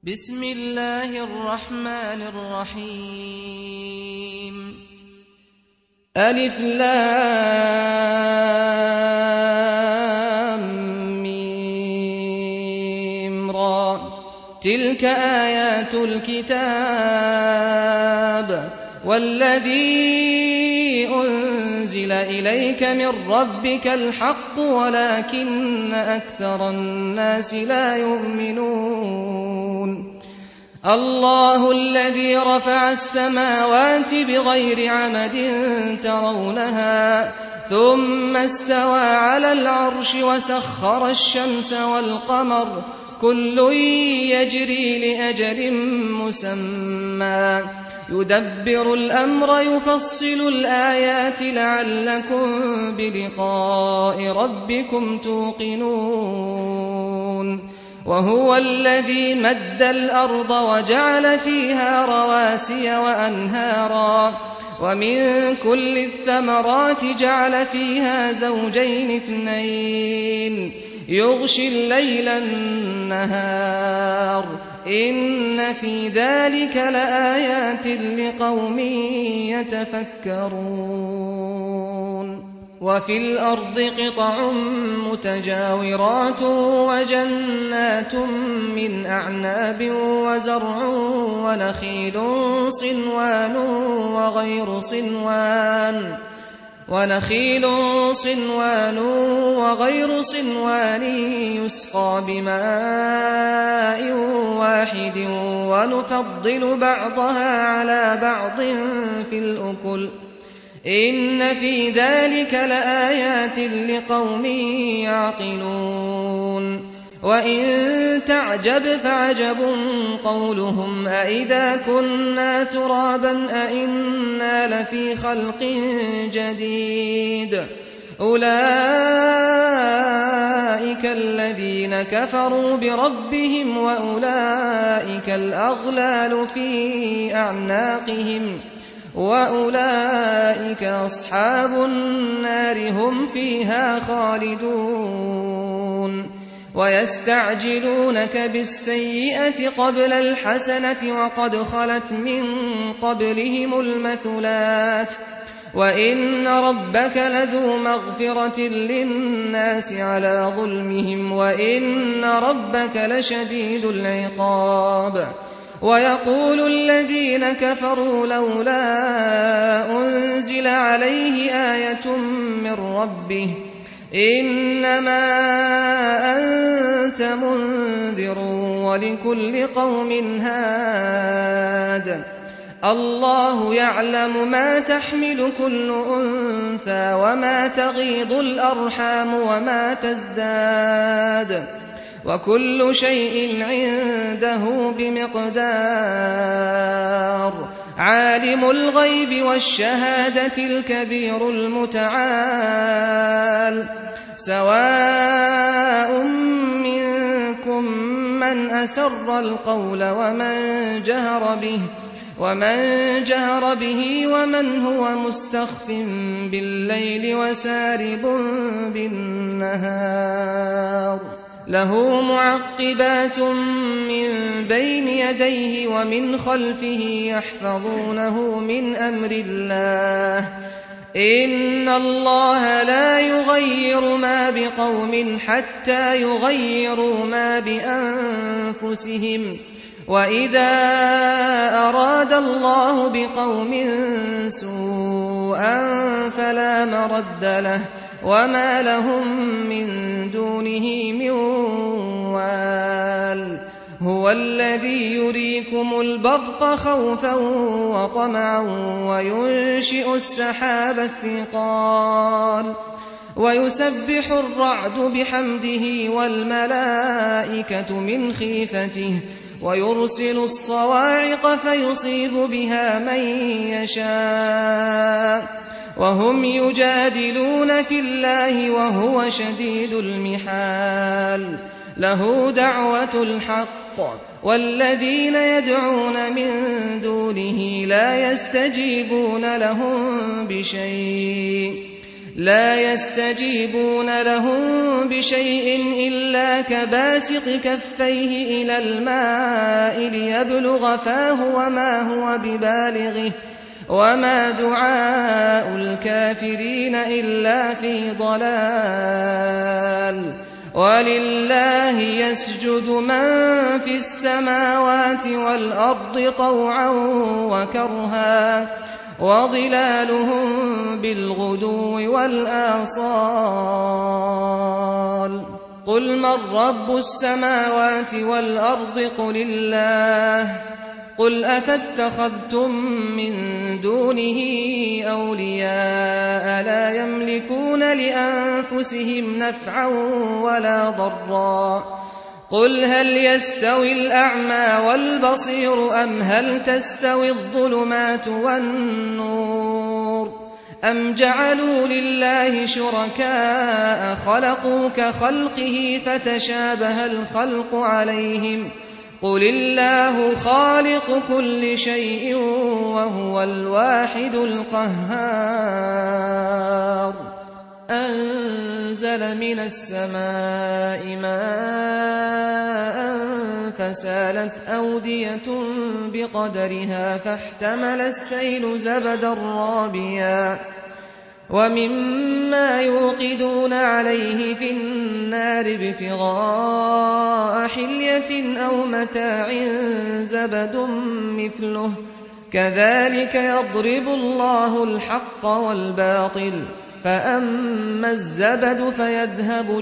بسم الله الرحمن الرحيم ألف لام ميم را تلك آيات الكتاب والذي أنزل إليك من ربك الحق ولكن أكثر الناس لا يؤمنون الله الذي رفع السماوات بغير عمد ترونها ثم استوى على العرش وسخر الشمس والقمر كل يجري لأجل مسمى يدبر الأمر يفصل الآيات لعلكم بلقاء ربكم توقنون وهو الذي مد الأرض وجعل فيها رواسي وأنهارا ومن كل الثمرات جعل فيها زوجين اثنين يغشي الليل النهار إن في ذلك لآيات لقوم يتفكرون وفي الأرض قطع متجاورات وجنات من أعناب وزرع ونخيل صنوان وغير صنوان يسقى بماء واحد ونفضل بعضها على بعض في الأكل إن في ذلك لآيات لقوم يعقلون وإن تعجب فعجب قولهم أإذا كنا ترابا أإنا لفي خلق جديد أولئك الذين كفروا بربهم وأولئك الأغلال في أعناقهم وأولئك أصحاب النار هم فيها خالدون ويستعجلونك بالسيئة قبل الحسنة وقد خلت من قبلهم المثلات وإن ربك لذو مغفرة للناس على ظلمهم وإن ربك لشديد العقاب ويقول الذين كفروا لولا أنزل عليه آية من ربه إنما أنت منذر ولكل قوم هاد الله يعلم ما تحمل كل أنثى وما تغيض الأرحام وما تزداد وكل شيء عنده بمقدار عالم الغيب والشهادة الكبير المتعال سواء منكم من أسر القول ومن جهر به ومن هو مستخف بالليل وسارب بالنهار له معقبات من بين يديه ومن خلفه يحفظونه من أمر الله إن الله لا يغير ما بقوم حتى يغيروا ما بأنفسهم وإذا أراد الله بقوم سوءا فلا مرد له وما لهم من دونه من وال هو الذي يريكم البرق خوفا وطمعا وينشئ السحاب الثقال ويسبح الرعد بحمده والملائكة من خيفته ويرسل الصواعق فيصيب بها من يشاء وهم يجادلون في الله وهو شديد المحال له دعوة الحق والذين يدعون من دونه لا يستجيبون لهم بشيء لا يستجيبون لهم بشيء إلا كباسط كفيه إلى الماء ليبلغ فاه وما هو ببالغه وما دعاء الكافرين إلا في ضلال ولله يسجد من في السماوات والأرض طوعا وكرها وظلالهم بالغدو والآصال قل من رب السماوات والأرض قل الله قل أفاتخذتم من دونه أولياء لا يملكون لأنفسهم نفعا ولا ضرا قل هل يستوي الأعمى والبصير أم هل تستوي الظلمات والنور أم جعلوا لله شركاء خلقوا كخلقه فتشابه الخلق عليهم قل الله خالق كل شيء وهو الواحد القهار أنزل من السماء ماء فسالت أودية بقدرها فاحتمل السيل زبدا رابيا ومما يوقدون عليه في النار ابتغاء حلية أو متاع زبد مثله كذلك يضرب الله الحق والباطل فأما الزبد فيذهب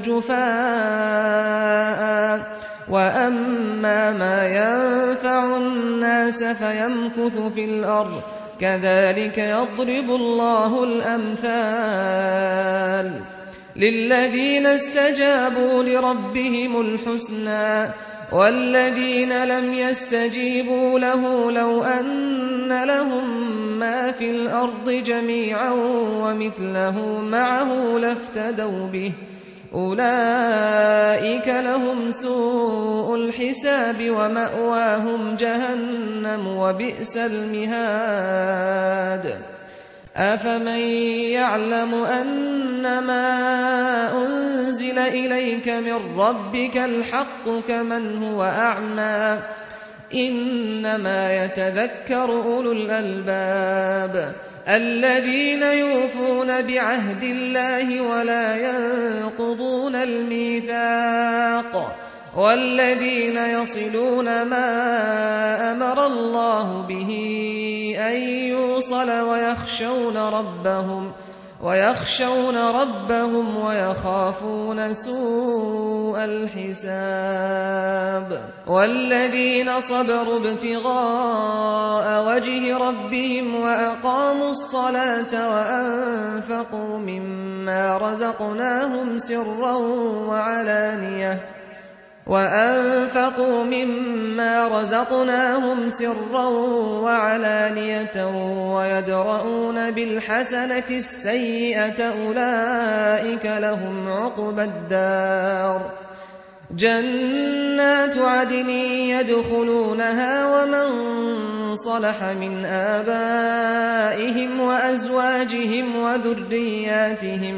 جفاء وأما ما ينفع الناس فيمكث في الأرض كذلك يضرب الله الأمثال للذين استجابوا لربهم الحسنى والذين لم يستجيبوا له لو أن لهم ما في الأرض جميعا ومثله معه لافتدوا به أولئك لهم سوء الحساب ومأواهم جهنم وبئس المهاد أفمن يعلم أنما أنزل إليك من ربك الحق كمن هو أعمى إنما يتذكر أولو الألباب الذين يوفون بعهد الله ولا ينقضون الميثاق والذين يصلون ما أمر الله به أن يوصل ويخشون ربهم ويخافون سوء الحساب والذين صبروا ابتغاء وجه ربهم وأقاموا الصلاة وأنفقوا مما رزقناهم سرا وعلانية ويدرؤون بالحسنة السيئة أولئك لهم عقبى الدار جنات عدن يدخلونها ومن صلح من آبائهم وأزواجهم وذرياتهم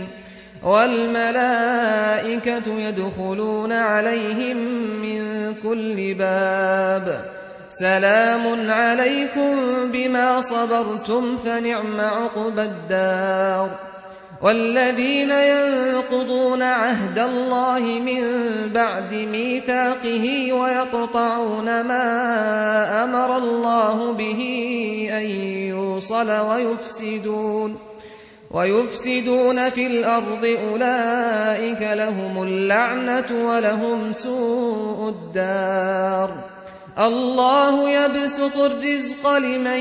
والملائكة يدخلون عليهم من كل باب سلام عليكم بما صبرتم فنعم عقبى الدار والذين ينقضون عهد الله من بعد ميثاقه ويقطعون ما أمر الله به أن يوصل ويفسدون في الأرض أولئك لهم اللعنة ولهم سوء الدار الله يبسط الرزق لمن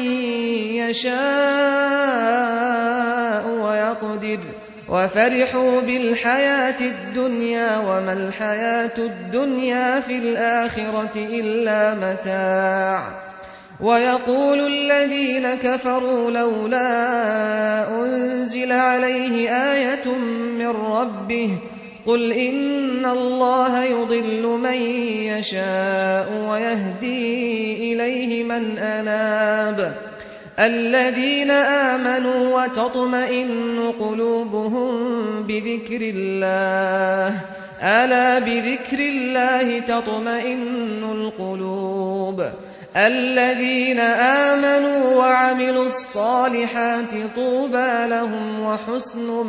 يشاء ويقدر وفرحوا بالحياة الدنيا وما الحياة الدنيا في الآخرة إلا متاع ويقول الذين كفروا لولا أنزل عليه آية من ربه قل إن الله يضل من يشاء ويهدي إليه من أناب الذين آمنوا وتطمئن قلوبهم بذكر الله ألا بذكر الله تطمئن القلوب الذين آمنوا وعملوا الصالحات طوبى لهم وحسن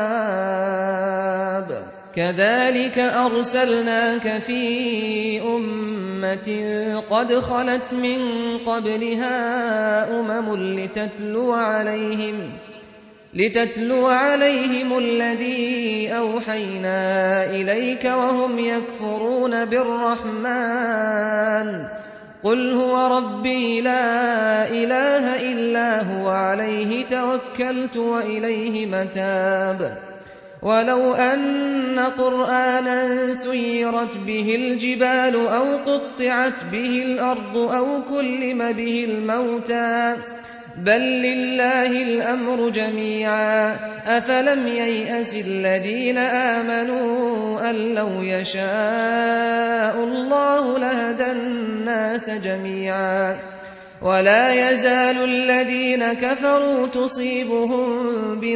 مآب كذلك أرسلناك في أمة قد خلت من قبلها لتتلو عليهم الذي أوحينا إليك وهم يكفرون بالرحمن قل هو ربي لا إله إلا هو عليه توكلت وإليه متاب ولو أن قرآنا سيرت به الجبال أو قطعت به الأرض أو كلم به الموتى بل لله الأمر جميعا أفلم ييأس الذين آمنوا أن لو يشاء الله لهدى الناس جميعا ولا يزال الذين كفروا تصيبهم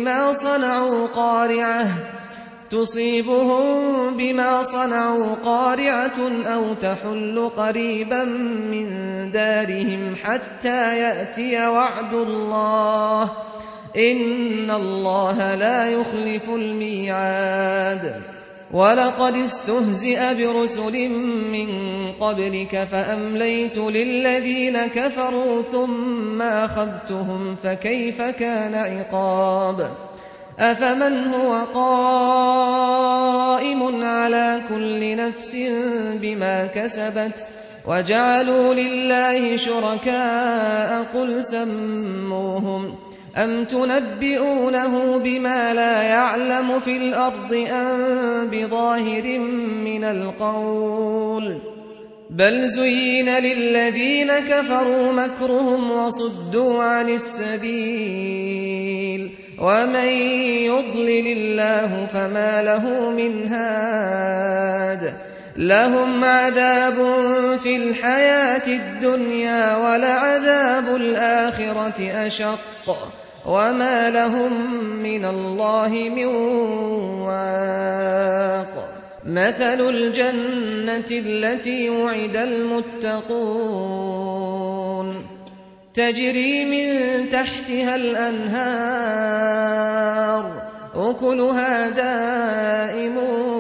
بما صنعوا قارعة أو تحل قريبا من دارهم حتى يأتي وعد الله إن الله لا يخلف الميعاد ولقد استهزئ برسل من قبلك فأمليت للذين كفروا ثم أخذتهم فكيف كان عقاب أفمن هو قائم على كل نفس بما كسبت وجعلوا لله شركاء قل سموهم أم تنبئونه بما لا يعلم في الأرض أم بظاهر من القول بل زين للذين كفروا مكرهم وصدوا عن السبيل ومن يضلل الله فما له من هاد لهم عذاب في الحياة الدنيا ولعذاب الآخرة أشق وما لهم من الله من واق مثل الجنة التي وعد المتقون تجري من تحتها الأنهار أكلها دائم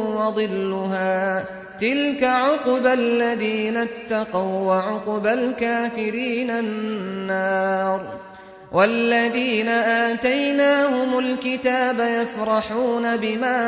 وظلها تلك عقبى الذين اتقوا وعقبى الكافرين النار والذين آتيناهم الكتاب يفرحون بما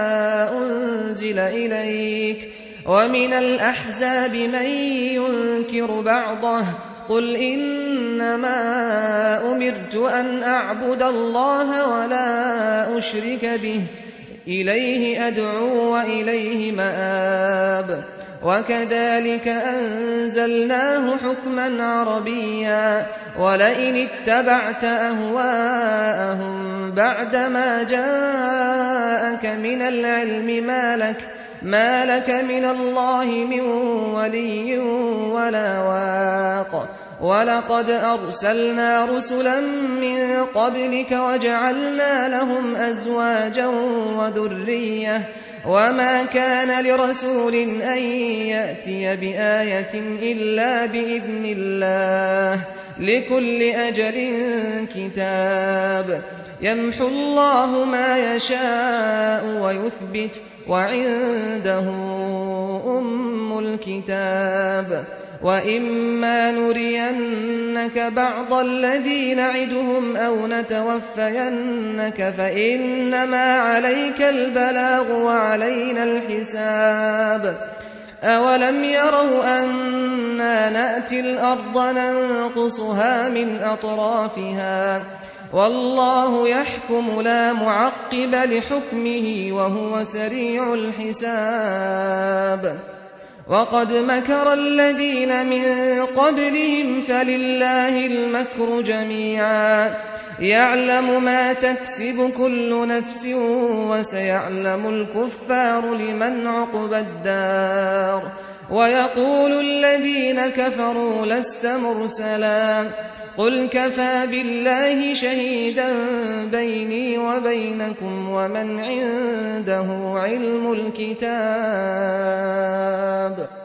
أنزل إليك ومن الأحزاب من ينكر بعضه قل إنما أمرت أن أعبد الله ولا أشرك به إليه أدعو وإليه مآب وكذلك أنزلناه حكما عربيا ولئن اتبعت أهواءهم بعدما جاءك من العلم ما لك من الله من ولي ولا واق ولقد أرسلنا رسلا من قبلك وجعلنا لهم أزواجا وذرية وما كان لرسول أن يأتي بآية إلا بإذن الله لكل أجل كتاب يمحو الله ما يشاء ويثبت وعنده أم الكتاب وإما نرينك بعض الذي نعدهم أو نتوفينك فإنما عليك البلاغ وعلينا الحساب أولم يروا أنا نأتي الأرض ننقصها من أطرافها والله يحكم لا معقب لحكمه وهو سريع الحساب وقد مكر الذين من قبلهم فلله المكر جميعا يعلم ما تكسب كل نفس وسيعلم الكفار لمن عقبى الدار ويقول الذين كفروا لست مرسلا قل كفى بالله شهيدا بيني وبينكم ومن عنده علم الكتاب